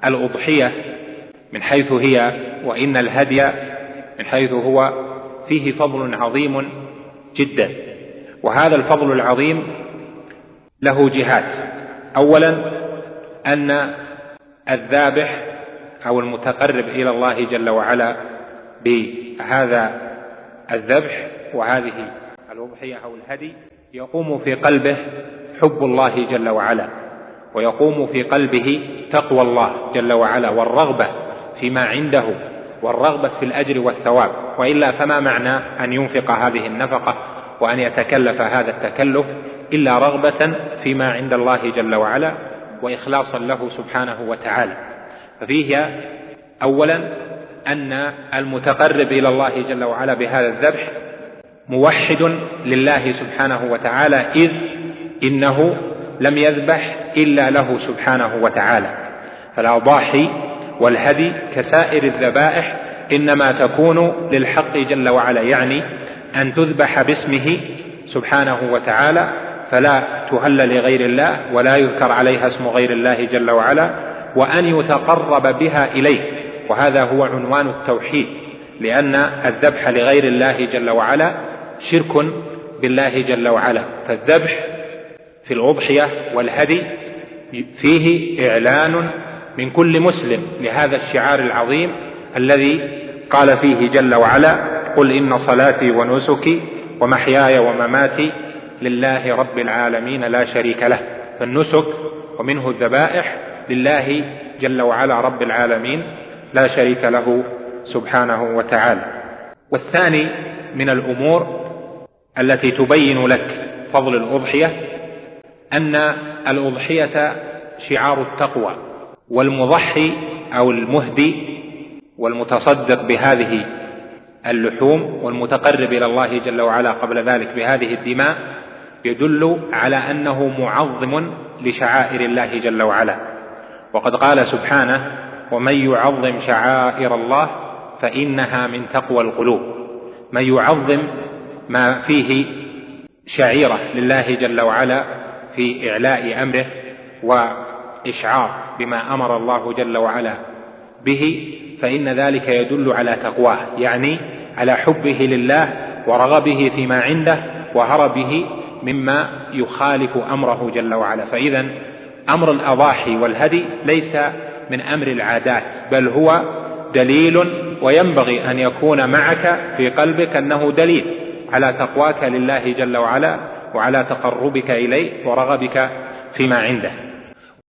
الأضحية من حيث هي وإن الهدي من حيث هو فيه فضل عظيم جدا، وهذا الفضل العظيم له جهات. أولا أن الذابح أو المتقرب إلى الله جل وعلا بهذا الذبح وهذه الأضحية أو الهدي يقوم في قلبه حب الله جل وعلا، ويقوم في قلبه تقوى الله جل وعلا والرغبة فيما عنده والرغبة في الأجر والثواب، وإلا فما معنى أن ينفق هذه النفقة وأن يتكلف هذا التكلف إلا رغبة فيما عند الله جل وعلا وإخلاصا له سبحانه وتعالى. ففيه أولا أن المتقرب إلى الله جل وعلا بهذا الذبح موحد لله سبحانه وتعالى، إذ إنه لم يذبح إلا له سبحانه وتعالى. فالأضاحي والهدي كسائر الذبائح إنما تكون للحق جل وعلا، يعني أن تذبح باسمه سبحانه وتعالى فلا تهل لغير الله ولا يذكر عليها اسم غير الله جل وعلا، وأن يتقرب بها إليه، وهذا هو عنوان التوحيد، لأن الذبح لغير الله جل وعلا شرك بالله جل وعلا. فالذبح في الأضحية والهدي فيه إعلان من كل مسلم لهذا الشعار العظيم الذي قال فيه جل وعلا: قل إن صلاتي ونسكي ومحياي ومماتي لله رب العالمين لا شريك له. فالنسك ومنه الذبائح لله جل وعلا رب العالمين لا شريك له سبحانه وتعالى. والثاني من الأمور التي تبين لك فضل الأضحية أن الأضحية شعار التقوى، والمضحي أو المهدي والمتصدق بهذه اللحوم والمتقرب إلى الله جل وعلا قبل ذلك بهذه الدماء يدل على أنه معظم لشعائر الله جل وعلا. وقد قال سبحانه: ومن يعظم شعائر الله فإنها من تقوى القلوب. من يعظم ما فيه شعيرة لله جل وعلا في إعلاء أمره وإشعار بما أمر الله جل وعلا به فإن ذلك يدل على تقواه، يعني على حبه لله ورغبه فيما عنده وهربه مما يخالف أمره جل وعلا. فإذا أمر الأضاحي والهدي ليس من أمر العادات، بل هو دليل، وينبغي أن يكون معك في قلبك أنه دليل على تقواك لله جل وعلا وعلى تقربك إليه ورغبك فيما عنده.